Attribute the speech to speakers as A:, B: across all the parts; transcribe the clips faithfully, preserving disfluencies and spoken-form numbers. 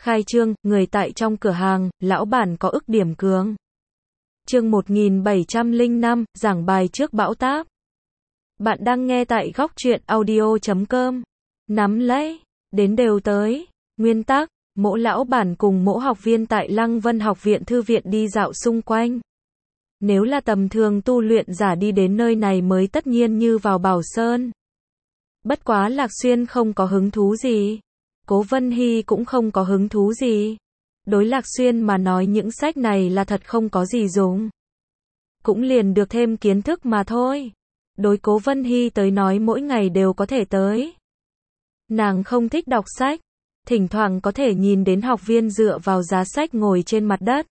A: Khai trương, người tại trong cửa hàng, lão bản có ức điểm cường. Chương một nghìn bảy trăm lẻ năm, giảng bài trước bão táp. Bạn đang nghe tại góc truyện audio chấm com. Nắm lấy, đến đều tới. Nguyên tắc, mỗi lão bản cùng mỗi học viên tại Lăng Vân Học viện Thư viện đi dạo xung quanh. Nếu là tầm thường tu luyện giả đi đến nơi này mới tất nhiên như vào Bảo Sơn. Bất quá Lạc Xuyên không có hứng thú gì. Cố Vân Hy cũng không có hứng thú gì. Đối Lạc Xuyên mà nói những sách này là thật không có gì dùng. Cũng liền được thêm kiến thức mà thôi. Đối Cố Vân Hy tới nói mỗi ngày đều có thể tới. Nàng không thích đọc sách. Thỉnh thoảng có thể nhìn đến học viên dựa vào giá sách ngồi trên mặt đất.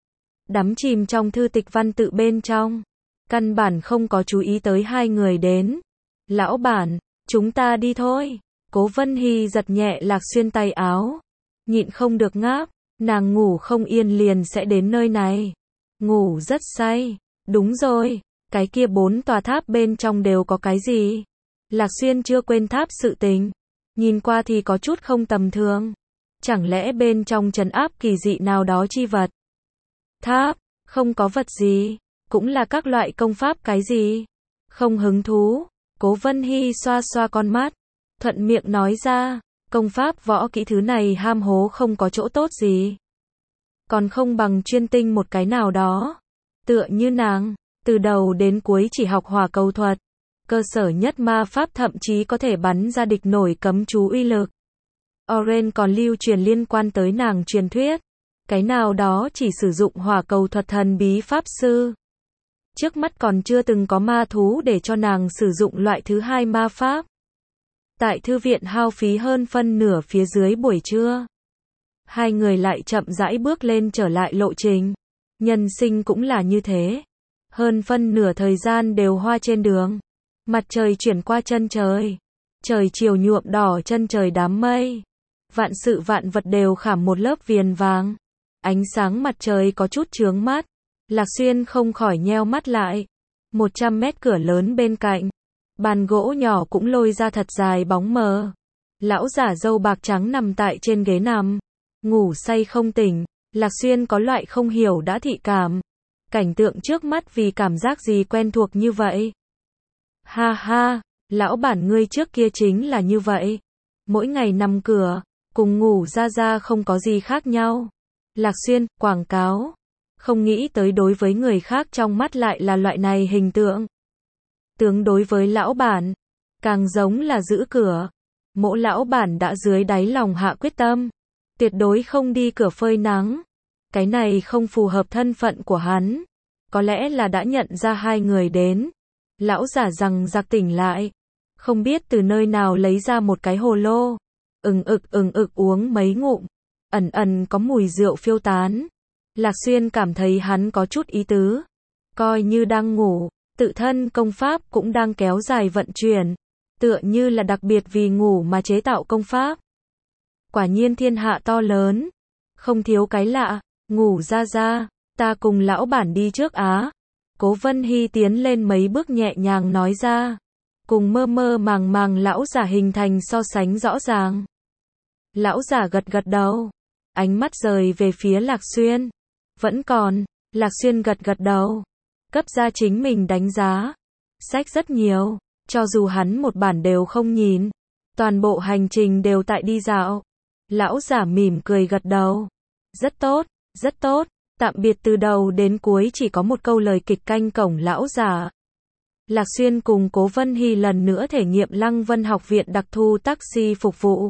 A: Đắm chìm trong thư tịch văn tự bên trong. Căn bản không có chú ý tới hai người đến. Lão bản, chúng ta đi thôi. Cố Vân Hy giật nhẹ Lạc Xuyên tay áo. Nhịn không được ngáp. Nàng ngủ không yên liền sẽ đến nơi này. Ngủ rất say. Đúng rồi. Cái kia bốn tòa tháp bên trong đều có cái gì? Lạc Xuyên chưa quên tháp sự tình. Nhìn qua thì có chút không tầm thường. Chẳng lẽ bên trong trấn áp kỳ dị nào đó chi vật? Tháp, không có vật gì. Cũng là các loại công pháp cái gì? Không hứng thú. Cố Vân Hy xoa xoa con mắt. Thuận miệng nói ra. Công pháp võ kỹ thứ này ham hố không có chỗ tốt gì. Còn không bằng chuyên tinh một cái nào đó. Tựa như nàng. Từ đầu đến cuối chỉ học hỏa cầu thuật. Cơ sở nhất ma pháp thậm chí có thể bắn ra địch nổi cấm chú uy lực. Oren còn lưu truyền liên quan tới nàng truyền thuyết. Cái nào đó chỉ sử dụng hỏa cầu thuật thần bí pháp sư. Trước mắt còn chưa từng có ma thú để cho nàng sử dụng loại thứ hai ma pháp. Tại thư viện hao phí hơn phân nửa phía dưới buổi trưa. Hai người lại chậm rãi bước lên trở lại lộ trình. Nhân sinh cũng là như thế. Hơn phân nửa thời gian đều hoa trên đường. Mặt trời chuyển qua chân trời. Trời chiều nhuộm đỏ chân trời đám mây. Vạn sự vạn vật đều khảm một lớp viền vàng. Ánh sáng mặt trời có chút chướng mắt. Lạc Xuyên không khỏi nheo mắt lại. một trăm mét cửa lớn bên cạnh. Bàn gỗ nhỏ cũng lôi ra thật dài bóng mờ. Lão giả râu bạc trắng nằm tại trên ghế nằm. Ngủ say không tỉnh. Lạc Xuyên có loại không hiểu đã thị cảm. Cảnh tượng trước mắt vì cảm giác gì quen thuộc như vậy. Ha ha, lão bản ngươi trước kia chính là như vậy. Mỗi ngày nằm cửa, cùng ngủ ra ra không có gì khác nhau. Lạc Xuyên, quảng cáo. Không nghĩ tới đối với người khác trong mắt lại là loại này hình tượng. Tướng đối với lão bản, càng giống là giữ cửa. Mỗi lão bản đã dưới đáy lòng hạ quyết tâm. Tuyệt đối không đi cửa phơi nắng. Cái này không phù hợp thân phận của hắn. Có lẽ là đã nhận ra hai người đến. Lão giả rằng giặc tỉnh lại. Không biết từ nơi nào lấy ra một cái hồ lô. Ừng ực ừng ực uống mấy ngụm. Ẩn ẩn có mùi rượu phiêu tán. Lạc Xuyên cảm thấy hắn có chút ý tứ. Coi như đang ngủ. Tự thân công pháp cũng đang kéo dài vận chuyển. Tựa như là đặc biệt vì ngủ mà chế tạo công pháp. Quả nhiên thiên hạ to lớn. Không thiếu cái lạ. Ngủ ra ra. Ta cùng lão bản đi trước á. Cố Vân Hy tiến lên mấy bước nhẹ nhàng nói ra. Cùng mơ mơ màng màng lão giả hình thành so sánh rõ ràng. Lão giả gật gật đầu. Ánh mắt rời về phía Lạc Xuyên. Vẫn còn. Lạc Xuyên gật gật đầu. Cấp ra chính mình đánh giá. Sách rất nhiều. Cho dù hắn một bản đều không nhìn. Toàn bộ hành trình đều tại đi dạo. Lão giả mỉm cười gật đầu. Rất tốt, rất tốt. Tạm biệt từ đầu đến cuối chỉ có một câu lời kịch canh cổng lão giả. Lạc Xuyên cùng Cố Vân Hy lần nữa thể nghiệm Lăng Vân Học viện đặc thu taxi phục vụ.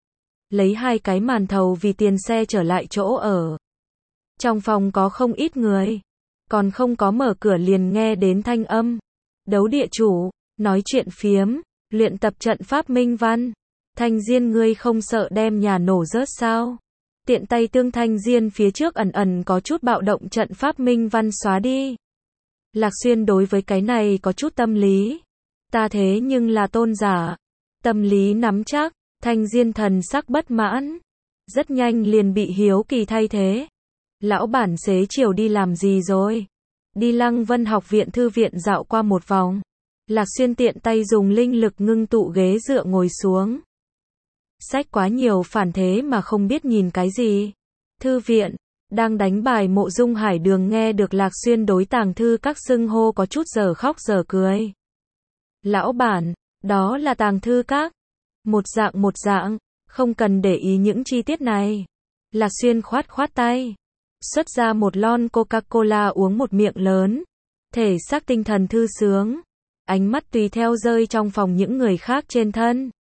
A: Lấy hai cái màn thầu vì tiền xe trở lại chỗ ở. Trong phòng có không ít người. Còn không có mở cửa liền nghe đến thanh âm. Đấu địa chủ, nói chuyện phiếm, luyện tập trận pháp minh văn. Thanh Diên ngươi không sợ đem nhà nổ rớt sao? Tiện tay tương Thanh Diên phía trước ẩn ẩn có chút bạo động trận pháp minh văn xóa đi. Lạc Xuyên đối với cái này có chút tâm lý. Ta thế nhưng là tôn giả. Tâm lý nắm chắc, Thanh Diên thần sắc bất mãn. Rất nhanh liền bị hiếu kỳ thay thế. Lão bản xế chiều đi làm gì rồi? Đi Lăng Vân Học viện Thư viện dạo qua một vòng. Lạc Xuyên tiện tay dùng linh lực ngưng tụ ghế dựa ngồi xuống. Sách quá nhiều phản thế mà không biết nhìn cái gì. Thư viện, đang đánh bài Mộ Dung Hải Đường nghe được Lạc Xuyên đối tàng thư các xưng hô có chút giờ khóc giờ cười. Lão bản, đó là tàng thư các. Một dạng một dạng, không cần để ý những chi tiết này. Lạc Xuyên khoát khoát tay, xuất ra một lon Coca-Cola uống một miệng lớn. Thể xác tinh thần thư sướng, ánh mắt tùy theo rơi trong phòng những người khác trên thân.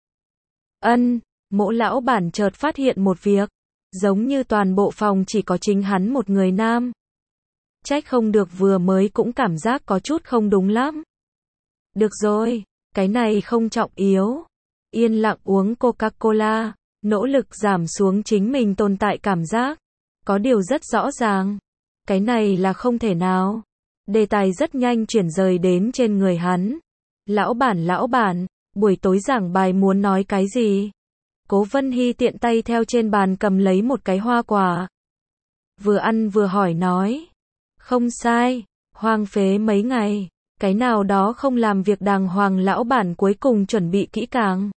A: Ân, Mộ lão bản chợt phát hiện một việc, giống như toàn bộ phòng chỉ có chính hắn một người nam. Trách không được vừa mới cũng cảm giác có chút không đúng lắm. Được rồi, cái này không trọng yếu. Yên lặng uống Coca-Cola, nỗ lực giảm xuống chính mình tồn tại cảm giác. Có điều rất rõ ràng, cái này là không thể nào. Đề tài rất nhanh chuyển rời đến trên người hắn. Lão bản lão bản, buổi tối giảng bài muốn nói cái gì? Cố Vân Hy tiện tay theo trên bàn cầm lấy một cái hoa quả. Vừa ăn vừa hỏi nói. Không sai, hoang phế mấy ngày, cái nào đó không làm việc đàng hoàng lão bản cuối cùng chuẩn bị kỹ càng.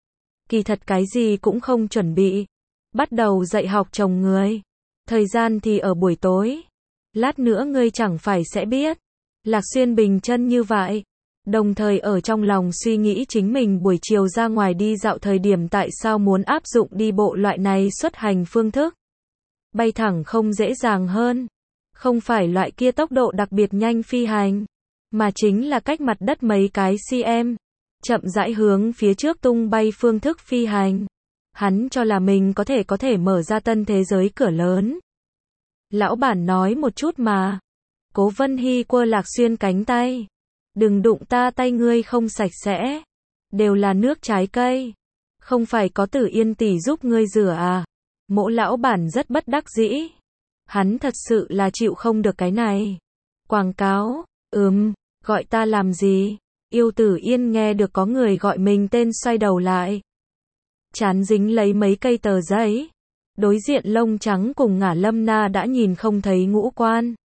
A: Kỳ thật cái gì cũng không chuẩn bị. Bắt đầu dạy học chồng người. Thời gian thì ở buổi tối. Lát nữa ngươi chẳng phải sẽ biết. Lạc Xuyên bình chân như vậy. Đồng thời ở trong lòng suy nghĩ chính mình buổi chiều ra ngoài đi dạo thời điểm tại sao muốn áp dụng đi bộ loại này xuất hành phương thức. Bay thẳng không dễ dàng hơn. Không phải loại kia tốc độ đặc biệt nhanh phi hành. Mà chính là cách mặt đất mấy cái cm. Chậm rãi hướng phía trước tung bay phương thức phi hành. Hắn cho là mình có thể có thể mở ra tân thế giới cửa lớn. Lão bản nói một chút mà. Cố Vân Hy quơ Lạc Xuyên cánh tay. Đừng đụng ta, tay ngươi không sạch sẽ. Đều là nước trái cây. Không phải có Tử Yên tỷ giúp ngươi rửa à? Mộ lão bản rất bất đắc dĩ. Hắn thật sự là chịu không được cái này. Quảng cáo, ừm, gọi ta làm gì? Yêu Tử Yên nghe được có người gọi mình tên xoay đầu lại. Chán dính lấy mấy cây tờ giấy. Đối diện lông trắng cùng Ngả Lâm Na đã nhìn không thấy ngũ quan.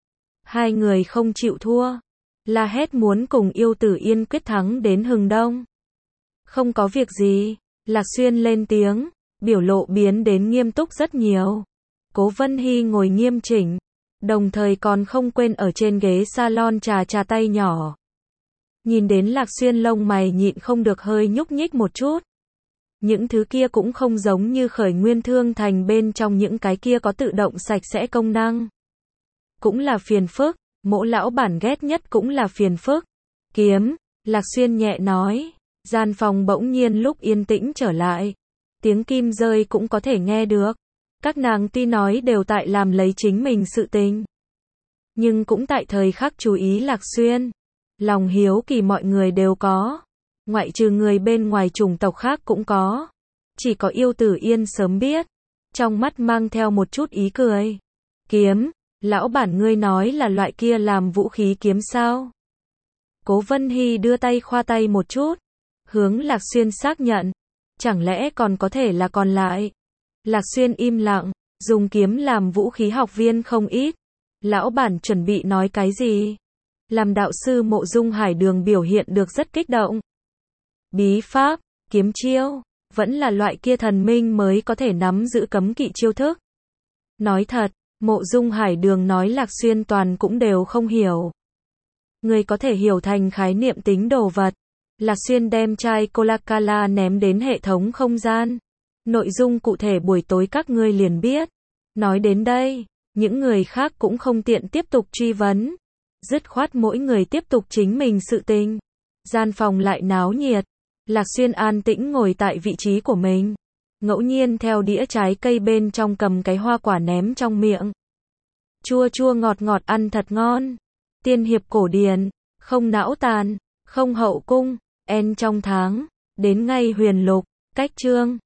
A: Hai người không chịu thua. La hét muốn cùng Yêu Tử Yên quyết thắng đến hừng đông. Không có việc gì. Lạc Xuyên lên tiếng, biểu lộ biến đến nghiêm túc rất nhiều. Cố Vân Hy ngồi nghiêm chỉnh, đồng thời còn không quên ở trên ghế salon trà trà tay nhỏ. Nhìn đến Lạc Xuyên lông mày nhịn không được hơi nhúc nhích một chút. Những thứ kia cũng không giống như Khởi Nguyên Thương Thành bên trong những cái kia có tự động sạch sẽ công năng. Cũng là phiền phức, Mộ lão bản ghét nhất cũng là phiền phức. Kiếm, Lạc Xuyên nhẹ nói, gian phòng bỗng nhiên lúc yên tĩnh trở lại. Tiếng kim rơi cũng có thể nghe được. Các nàng tuy nói đều tại làm lấy chính mình sự tình. Nhưng cũng tại thời khắc chú ý Lạc Xuyên. Lòng hiếu kỳ mọi người đều có. Ngoại trừ người bên ngoài chủng tộc khác cũng có. Chỉ có Yêu Tử Yên sớm biết. Trong mắt mang theo một chút ý cười. Kiếm, lão bản ngươi nói là loại kia làm vũ khí kiếm sao? Cố Vân Hy đưa tay khoa tay một chút. Hướng Lạc Xuyên xác nhận. Chẳng lẽ còn có thể là còn lại? Lạc Xuyên im lặng, dùng kiếm làm vũ khí học viên không ít. Lão bản chuẩn bị nói cái gì? Làm đạo sư Mộ Dung Hải Đường biểu hiện được rất kích động. Bí pháp, kiếm chiêu, vẫn là loại kia thần minh mới có thể nắm giữ cấm kỵ chiêu thức. Nói thật, Mộ Dung Hải Đường nói Lạc Xuyên toàn cũng đều không hiểu. Người có thể hiểu thành khái niệm tính đồ vật. Lạc Xuyên đem chai Coca-Cola ném đến hệ thống không gian. Nội dung cụ thể buổi tối các ngươi liền biết. Nói đến đây, những người khác cũng không tiện tiếp tục truy vấn. Dứt khoát mỗi người tiếp tục chính mình sự tình. Gian phòng lại náo nhiệt. Lạc Xuyên an tĩnh ngồi tại vị trí của mình. Ngẫu nhiên theo đĩa trái cây bên trong cầm cái hoa quả ném trong miệng. Chua chua ngọt ngọt ăn thật ngon. Tiên hiệp cổ điển, không não tàn, không hậu cung, en trong tháng, đến ngay huyền lục, cách chương.